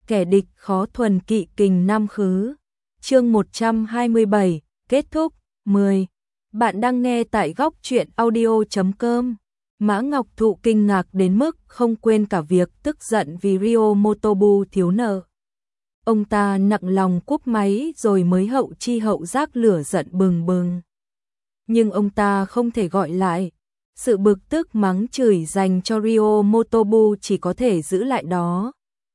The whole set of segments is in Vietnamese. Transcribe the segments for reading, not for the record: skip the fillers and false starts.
kẻ địch khó thuần kỵ kình năm khứ. Chương 127, kết thúc. 10. Bạn đang nghe tại góc truyện audio.com. Mã Ngọc Thụ kinh ngạc đến mức không quên cả việc tức giận vì Ryo Motobu thiếu nợ. Ông ta nặng lòng cúp máy rồi mới hậu chi hậu giác lửa giận bừng bừng. Nhưng ông ta không thể gọi lại. Sự bực tức mắng chửi dành cho Ryo Motobu chỉ có thể giữ lại đó.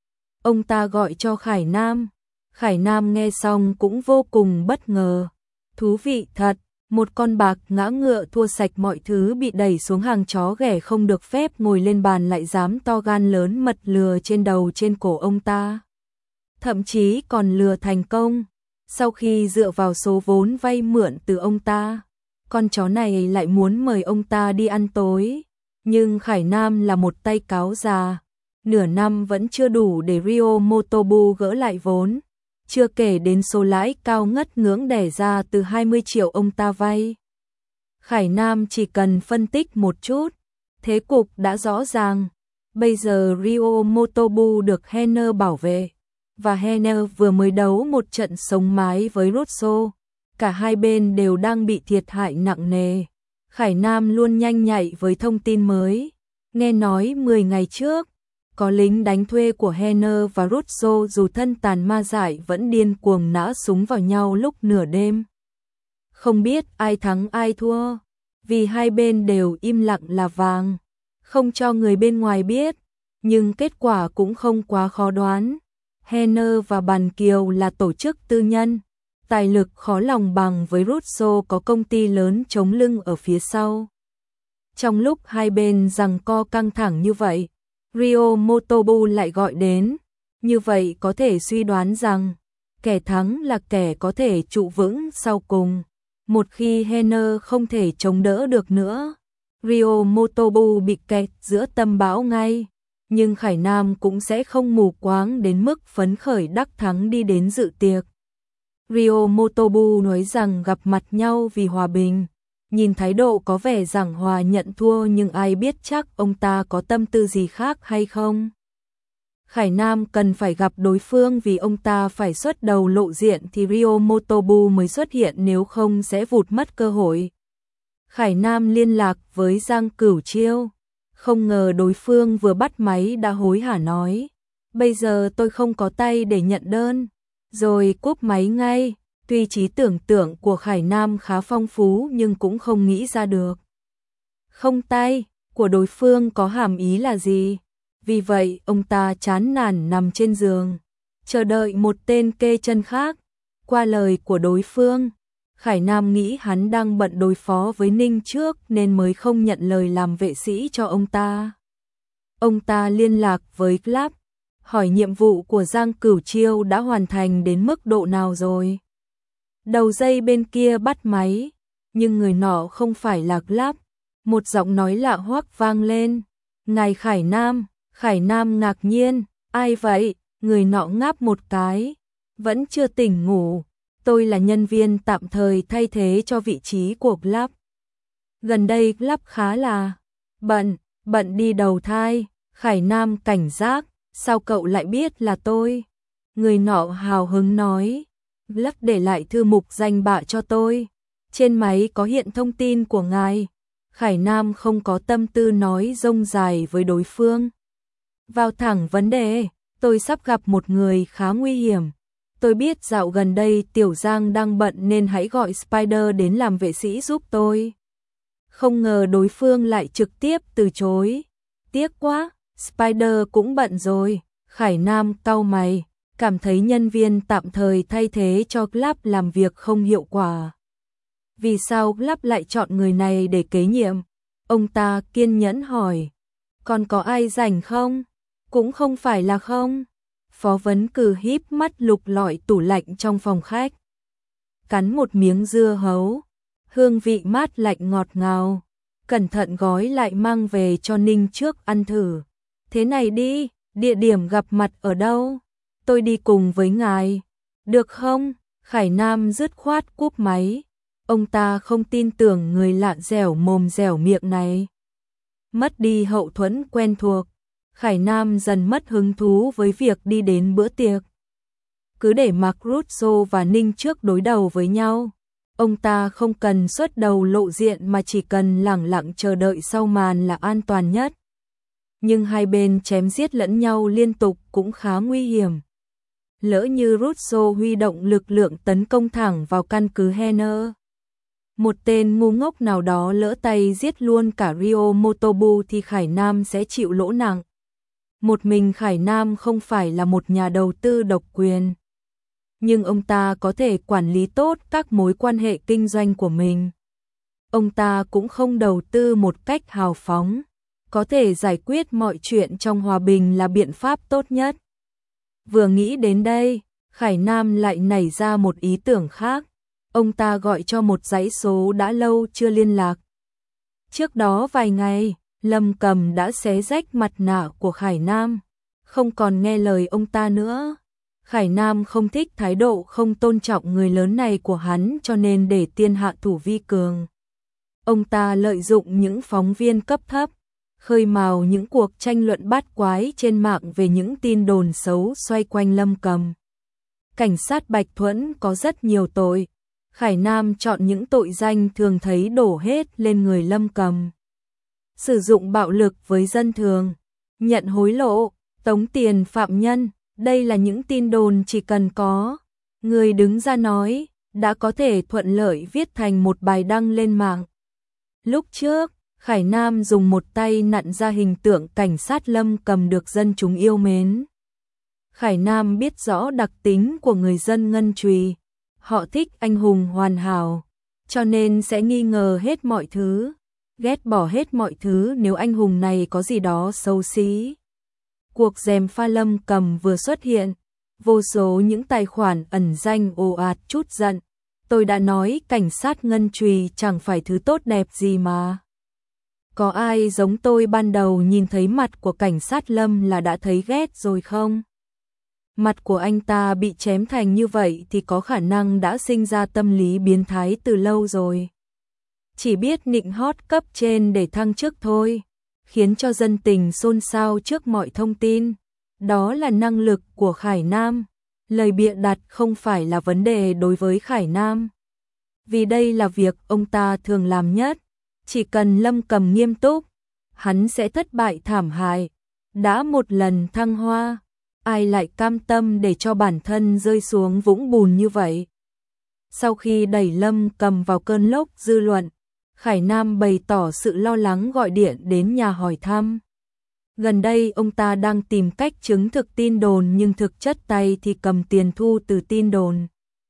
Ông ta gọi cho Khải Nam. Khải Nam nghe xong cũng vô cùng bất ngờ. Thú vị thật, một con bạc ngã ngựa thua sạch mọi thứ bị đẩy xuống hàng chó ghẻ không được phép ngồi lên bàn lại dám to gan lớn mật lừa trên đầu trên cổ ông ta. Thậm chí còn lừa thành công. Sau khi dựa vào số vốn vay mượn từ ông ta, con chó này lại muốn mời ông ta đi ăn tối. Nhưng Khải Nam là một tay cáo già. Nửa năm vẫn chưa đủ để Ryo Motobu gỡ lại vốn. Chưa kể đến số lãi cao ngất ngưỡng đẻ ra từ 20 triệu ông ta vay. Khải Nam chỉ cần phân tích một chút, thế cục đã rõ ràng. Bây giờ Ryo Motobu được Henner bảo vệ, và Henner vừa mới đấu một trận sống mái với Russo. Cả hai bên đều đang bị thiệt hại nặng nề. Khải Nam luôn nhanh nhạy với thông tin mới. Nghe nói 10 ngày trước, có lính đánh thuê của Henner và Russo dù thân tàn ma dại vẫn điên cuồng nã súng vào nhau lúc nửa đêm. Không biết ai thắng ai thua, vì hai bên đều im lặng là vàng, không cho người bên ngoài biết, nhưng kết quả cũng không quá khó đoán. Henner và Bàn Kiều là tổ chức tư nhân, tài lực khó lòng bằng với Russo có công ty lớn chống lưng ở phía sau. Trong lúc hai bên giằng co căng thẳng như vậy, Ryo Motobu lại gọi đến, như vậy có thể suy đoán rằng kẻ thắng là kẻ có thể trụ vững sau cùng. Một khi Henner không thể chống đỡ được nữa, Ryo Motobu bị kẹt giữa tâm bão ngay, nhưng Khải Nam cũng sẽ không mù quáng đến mức phấn khởi đắc thắng đi đến dự tiệc. Ryo Motobu nói rằng gặp mặt nhau vì hòa bình. Nhìn thái độ có vẻ giảng hòa nhận thua nhưng ai biết chắc ông ta có tâm tư gì khác hay không. Khải Nam cần phải gặp đối phương vì ông ta phải xuất đầu lộ diện thì Ryo Motobu mới xuất hiện, nếu không sẽ vụt mất cơ hội. Khải Nam liên lạc với Giang Cửu Chiêu. Không ngờ đối phương vừa bắt máy đã hối hả nói: bây giờ tôi không có tay để nhận đơn. Rồi cúp máy ngay. Tuy trí tưởng tượng của Khải Nam khá phong phú nhưng cũng không nghĩ ra được không tay của đối phương có hàm ý là gì. Vì vậy ông ta chán nản nằm trên giường, chờ đợi một tên kê chân khác. Qua lời của đối phương, Khải Nam nghĩ hắn đang bận đối phó với Ninh trước nên mới không nhận lời làm vệ sĩ cho ông ta. Ông ta liên lạc với Club, hỏi nhiệm vụ của Giang Cửu Chiêu đã hoàn thành đến mức độ nào rồi. Đầu dây bên kia bắt máy, nhưng người nọ không phải là Club. Một giọng nói lạ hoắc vang lên: ngài Khải Nam. Khải Nam ngạc nhiên: ai vậy? Người nọ ngáp một cái: vẫn chưa tỉnh ngủ, tôi là nhân viên tạm thời thay thế cho vị trí của Club. Gần đây Club khá là bận đi đầu thai. Khải Nam cảnh giác: sao cậu lại biết là tôi? Người nọ hào hứng nói: Club để lại thư mục danh bạ cho tôi, trên máy có hiện thông tin của ngài. Khải Nam không có tâm tư nói rông dài với đối phương, vào thẳng vấn đề: tôi sắp gặp một người khá nguy hiểm. Tôi biết dạo gần đây Tiểu Giang đang bận nên hãy gọi Spider đến làm vệ sĩ giúp tôi. Không ngờ đối phương lại trực tiếp từ chối. Tiếc quá, Spider cũng bận rồi. Khải Nam cau mày, cảm thấy nhân viên tạm thời thay thế cho Club làm việc không hiệu quả. Vì sao Club lại chọn người này để kế nhiệm? Ông ta kiên nhẫn hỏi: còn có ai rảnh không? Cũng không phải là không. Phó vấn cử híp mắt lục lọi tủ lạnh trong phòng khách, cắn một miếng dưa hấu, hương vị mát lạnh ngọt ngào, cẩn thận gói lại mang về cho Ninh trước ăn thử. Thế này đi, địa điểm gặp mặt ở đâu? Tôi đi cùng với ngài, được không? Khải Nam dứt khoát cúp máy. Ông ta không tin tưởng người lạ dẻo mồm dẻo miệng này. Mất đi hậu thuẫn quen thuộc, Khải Nam dần mất hứng thú với việc đi đến bữa tiệc. Cứ để mặc Russo và Ninh trước đối đầu với nhau. Ông ta không cần xuất đầu lộ diện mà chỉ cần lẳng lặng chờ đợi sau màn là an toàn nhất. Nhưng hai bên chém giết lẫn nhau liên tục cũng khá nguy hiểm. Lỡ như Russo huy động lực lượng tấn công thẳng vào căn cứ Henner. Một tên ngu ngốc nào đó lỡ tay giết luôn cả Ryo Motobu thì Khải Nam sẽ chịu lỗ nặng. Một mình Khải Nam không phải là một nhà đầu tư độc quyền. Nhưng ông ta có thể quản lý tốt các mối quan hệ kinh doanh của mình. Ông ta cũng không đầu tư một cách hào phóng. Có thể giải quyết mọi chuyện trong hòa bình là biện pháp tốt nhất. Vừa nghĩ đến đây, Khải Nam lại nảy ra một ý tưởng khác. Ông ta gọi cho một dãy số đã lâu chưa liên lạc. Trước đó vài ngày, Lâm Cầm đã xé rách mặt nạ của Khải Nam, không còn nghe lời ông ta nữa. Khải Nam không thích thái độ không tôn trọng người lớn này của hắn cho nên để tiên hạ thủ vi cường. Ông ta lợi dụng những phóng viên cấp thấp, khơi mào những cuộc tranh luận bát quái trên mạng về những tin đồn xấu xoay quanh Lâm Cầm. Cảnh sát Bạch Thuẫn có rất nhiều tội. Khải Nam chọn những tội danh thường thấy đổ hết lên người Lâm Cầm. Sử dụng bạo lực với dân thường, nhận hối lộ, tống tiền phạm nhân, đây là những tin đồn chỉ cần có người đứng ra nói, đã có thể thuận lợi viết thành một bài đăng lên mạng. Lúc trước, Khải Nam dùng một tay nặn ra hình tượng cảnh sát Lâm Cầm được dân chúng yêu mến. Khải Nam biết rõ đặc tính của người dân Ngân Trùy. Họ thích anh hùng hoàn hảo, cho nên sẽ nghi ngờ hết mọi thứ, ghét bỏ hết mọi thứ nếu anh hùng này có gì đó xấu xí. Cuộc gièm pha Lâm Cầm vừa xuất hiện, vô số những tài khoản ẩn danh ồ ạt trút giận. Tôi đã nói cảnh sát Ngân Trùy chẳng phải thứ tốt đẹp gì mà. Có ai giống tôi ban đầu nhìn thấy mặt của cảnh sát Lâm là đã thấy ghét rồi không? Mặt của anh ta bị chém thành như vậy thì có khả năng đã sinh ra tâm lý biến thái từ lâu rồi. Chỉ biết nịnh hót cấp trên để thăng chức thôi, khiến cho dân tình xôn xao trước mọi thông tin. Đó là năng lực của Khải Nam. Lời bịa đặt không phải là vấn đề đối với Khải Nam. Vì đây là việc ông ta thường làm nhất. Chỉ cần Lâm Cầm nghiêm túc, hắn sẽ thất bại thảm hại. Đã một lần thăng hoa, ai lại cam tâm để cho bản thân rơi xuống vũng bùn như vậy? Sau khi đẩy Lâm Cầm vào cơn lốc dư luận, Khải Nam bày tỏ sự lo lắng gọi điện đến nhà hỏi thăm. Gần đây ông ta đang tìm cách chứng thực tin đồn nhưng thực chất tay thì cầm tiền thu từ tin đồn.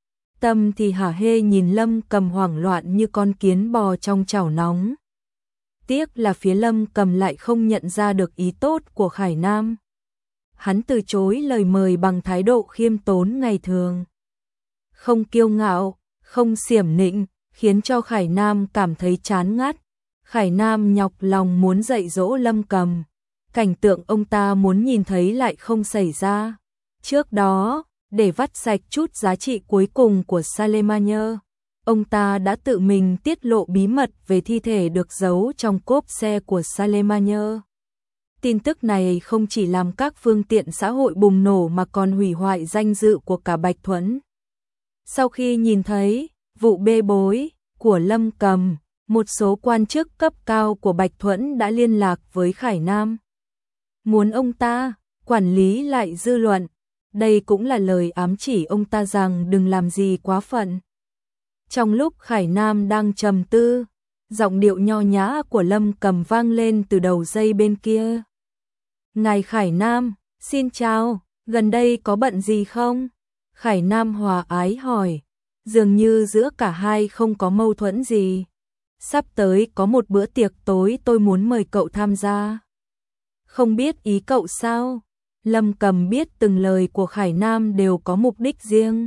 Tâm thì hả hê nhìn Lâm Cầm hoảng loạn như con kiến bò trong chảo nóng. Tiếc là phía Lâm Cầm lại không nhận ra được ý tốt của Khải Nam. Hắn từ chối lời mời bằng thái độ khiêm tốn ngày thường. Không kiêu ngạo, không xiểm nịnh, khiến cho Khải Nam cảm thấy chán ngắt. Khải Nam nhọc lòng muốn dạy dỗ Lâm Cầm. Cảnh tượng ông ta muốn nhìn thấy lại không xảy ra. Trước đó, để vắt sạch chút giá trị cuối cùng của Salemanier, ông ta đã tự mình tiết lộ bí mật về thi thể được giấu trong cốp xe của Salemanier. Tin tức này không chỉ làm các phương tiện xã hội bùng nổ mà còn hủy hoại danh dự của cả Bạch Thuẫn. Sau khi nhìn thấy vụ bê bối của Lâm Cầm, một số quan chức cấp cao của Bạch Thuẫn đã liên lạc với Khải Nam. Muốn ông ta quản lý lại dư luận. Đây cũng là lời ám chỉ ông ta rằng đừng làm gì quá phận. Trong lúc Khải Nam đang trầm tư, giọng điệu nho nhã của Lâm Cầm vang lên từ đầu dây bên kia. Ngài Khải Nam, xin chào, gần đây có bận gì không? Khải Nam hòa ái hỏi, dường như giữa cả hai không có mâu thuẫn gì. Sắp tới có một bữa tiệc tối tôi muốn mời cậu tham gia. Không biết ý cậu sao? Lâm Cầm biết từng lời của Khải Nam đều có mục đích riêng.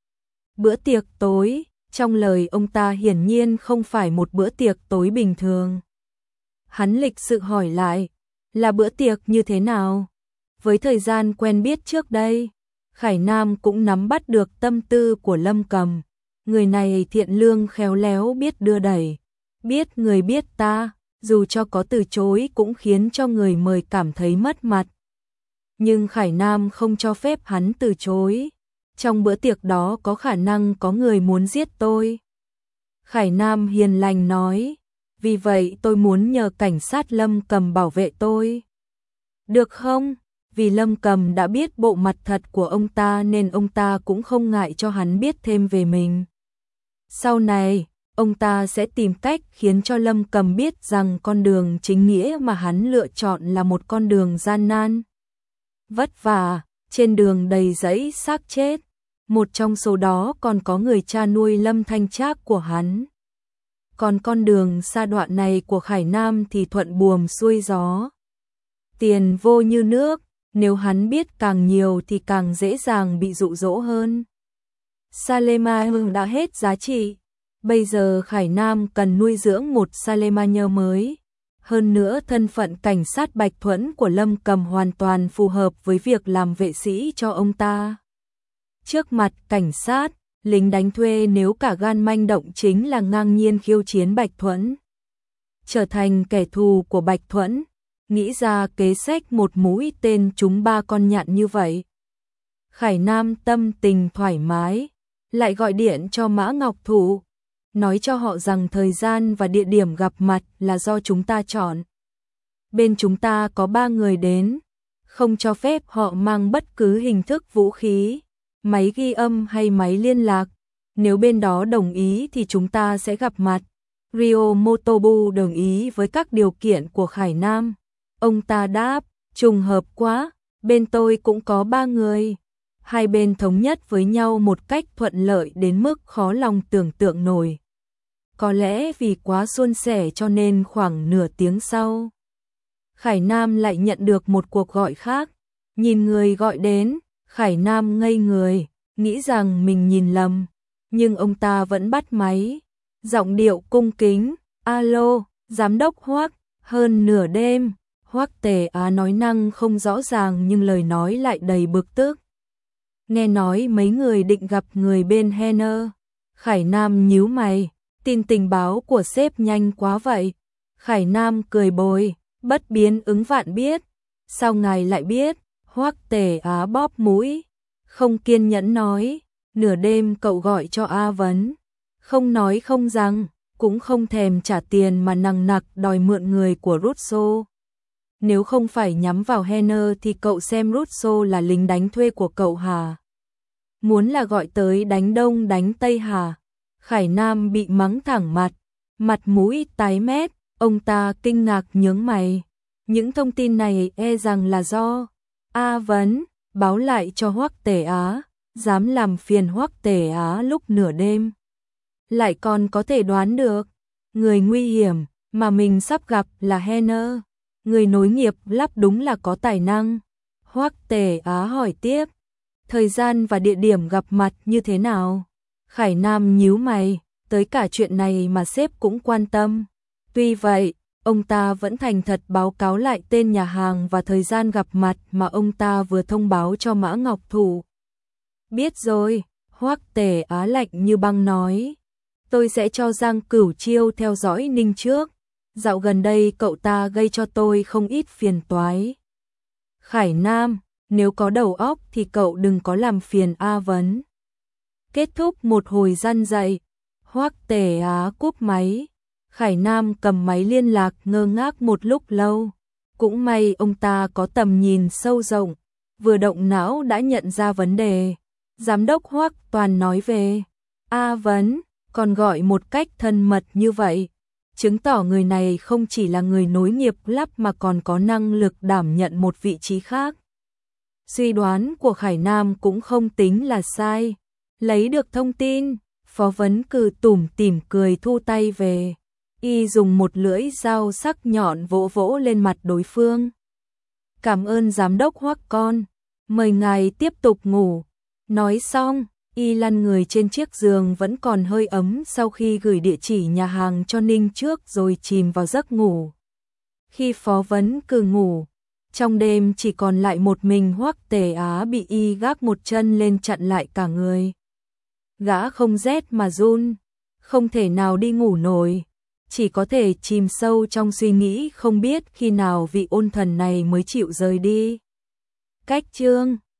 Bữa tiệc tối, trong lời ông ta hiển nhiên không phải một bữa tiệc tối bình thường. Hắn lịch sự hỏi lại, là bữa tiệc như thế nào? Với thời gian quen biết trước đây, Khải Nam cũng nắm bắt được tâm tư của Lâm Cầm. Người này thiện lương khéo léo biết đưa đẩy, biết người biết ta, dù cho có từ chối cũng khiến cho người mời cảm thấy mất mặt. Nhưng Khải Nam không cho phép hắn từ chối. Trong bữa tiệc đó có khả năng có người muốn giết tôi. Khải Nam hiền lành nói, vì vậy tôi muốn nhờ cảnh sát Lâm Cầm bảo vệ tôi. Được không? Vì Lâm Cầm đã biết bộ mặt thật của ông ta nên ông ta cũng không ngại cho hắn biết thêm về mình. Sau này, ông ta sẽ tìm cách khiến cho Lâm Cầm biết rằng con đường chính nghĩa mà hắn lựa chọn là một con đường gian nan, vất vả, trên đường đầy rẫy xác chết. Một trong số đó còn có người cha nuôi Lâm Thanh Trác của hắn. Còn con đường sa đoạn này của Khải Nam thì thuận buồm xuôi gió. Tiền vô như nước, nếu hắn biết càng nhiều thì càng dễ dàng bị dụ dỗ hơn. Salema đã hết giá trị. Bây giờ Khải Nam cần nuôi dưỡng một Salemaner mới. Hơn nữa thân phận cảnh sát Bạch Thuẫn của Lâm Cầm hoàn toàn phù hợp với việc làm vệ sĩ cho ông ta. Trước mặt cảnh sát, lính đánh thuê nếu cả gan manh động chính là ngang nhiên khiêu chiến Bạch Thuẫn. Trở thành kẻ thù của Bạch Thuẫn, nghĩ ra kế sách một mũi tên trúng 3 con nhạn như vậy. Khải Nam tâm tình thoải mái, lại gọi điện cho Mã Ngọc Thụ, nói cho họ rằng thời gian và địa điểm gặp mặt là do chúng ta chọn. Bên chúng ta có 3 người đến, không cho phép họ mang bất cứ hình thức vũ khí, máy ghi âm hay máy liên lạc. Nếu bên đó đồng ý thì chúng ta sẽ gặp mặt. Ryo Motobu đồng ý với các điều kiện của Khải Nam. Ông ta đáp, trùng hợp quá, bên tôi cũng có 3 người. Hai bên thống nhất với nhau một cách thuận lợi đến mức khó lòng tưởng tượng nổi. Có lẽ vì quá suôn sẻ cho nên khoảng nửa tiếng sau, Khải Nam lại nhận được một cuộc gọi khác. Nhìn người gọi đến, Khải Nam ngây người, nghĩ rằng mình nhìn lầm, nhưng ông ta vẫn bắt máy. Giọng điệu cung kính, alo, giám đốc Hoắc, hơn nửa đêm. Hoắc Tề Á nói năng không rõ ràng nhưng lời nói lại đầy bực tức. Nghe nói mấy người định gặp người bên Henner. Khải Nam nhíu mày, tin tình báo của sếp nhanh quá vậy. Khải Nam cười bồi, bất biến ứng vạn biết. Sao ngài lại biết? Hoắc Tề Á bóp mũi, không kiên nhẫn nói, nửa đêm cậu gọi cho A Vấn, không nói không rằng, cũng không thèm trả tiền mà nằng nặc đòi mượn người của Russo. Nếu không phải nhắm vào Henner thì cậu xem Russo là lính đánh thuê của cậu hả? Muốn là gọi tới đánh đông đánh tây hả? Khải Nam bị mắng thẳng mặt, mặt mũi tái mét, ông ta kinh ngạc nhướng mày. Những thông tin này e rằng là do A Vấn báo lại cho Hoắc Tề Á, dám làm phiền Hoắc Tề Á lúc nửa đêm. Lại còn có thể đoán được, người nguy hiểm mà mình sắp gặp là Henner, người nối nghiệp lắp đúng là có tài năng. Hoắc Tề Á hỏi tiếp, thời gian và địa điểm gặp mặt như thế nào? Khải Nam nhíu mày, tới cả chuyện này mà sếp cũng quan tâm. Tuy vậy, ông ta vẫn thành thật báo cáo lại tên nhà hàng và thời gian gặp mặt mà ông ta vừa thông báo cho Mã Ngọc Thụ. Biết rồi, Hoắc Tề Á lạnh như băng nói. Tôi sẽ cho Giang Cửu Chiêu theo dõi Ninh trước. Dạo gần đây cậu ta gây cho tôi không ít phiền toái. Khải Nam, nếu có đầu óc thì cậu đừng có làm phiền A Vấn. Kết thúc một hồi răn dạy, Hoắc Tề Á cúp máy. Khải Nam cầm máy liên lạc ngơ ngác một lúc lâu. Cũng may ông ta có tầm nhìn sâu rộng, vừa động não đã nhận ra vấn đề. Giám đốc Hoắc toàn nói về A Vấn, còn gọi một cách thân mật như vậy, chứng tỏ người này không chỉ là người nối nghiệp lắp mà còn có năng lực đảm nhận một vị trí khác. Suy đoán của Khải Nam cũng không tính là sai. Lấy được thông tin, Phó Vấn Cừ tủm tỉm cười thu tay về. Y dùng một lưỡi dao sắc nhọn vỗ vỗ lên mặt đối phương. Cảm ơn giám đốc Hoắc con, mời ngài tiếp tục ngủ. Nói xong, Y lăn người trên chiếc giường vẫn còn hơi ấm sau khi gửi địa chỉ nhà hàng cho Ninh trước rồi chìm vào giấc ngủ. Khi Phó Vấn Cừ ngủ, trong đêm chỉ còn lại một mình Hoắc Tề Á bị Y gác một chân lên chặn lại cả người. Gã không rét mà run, không thể nào đi ngủ nổi. chỉ có thể chìm sâu trong suy nghĩ không biết khi nào vị ôn thần này mới chịu rời đi. Cách chương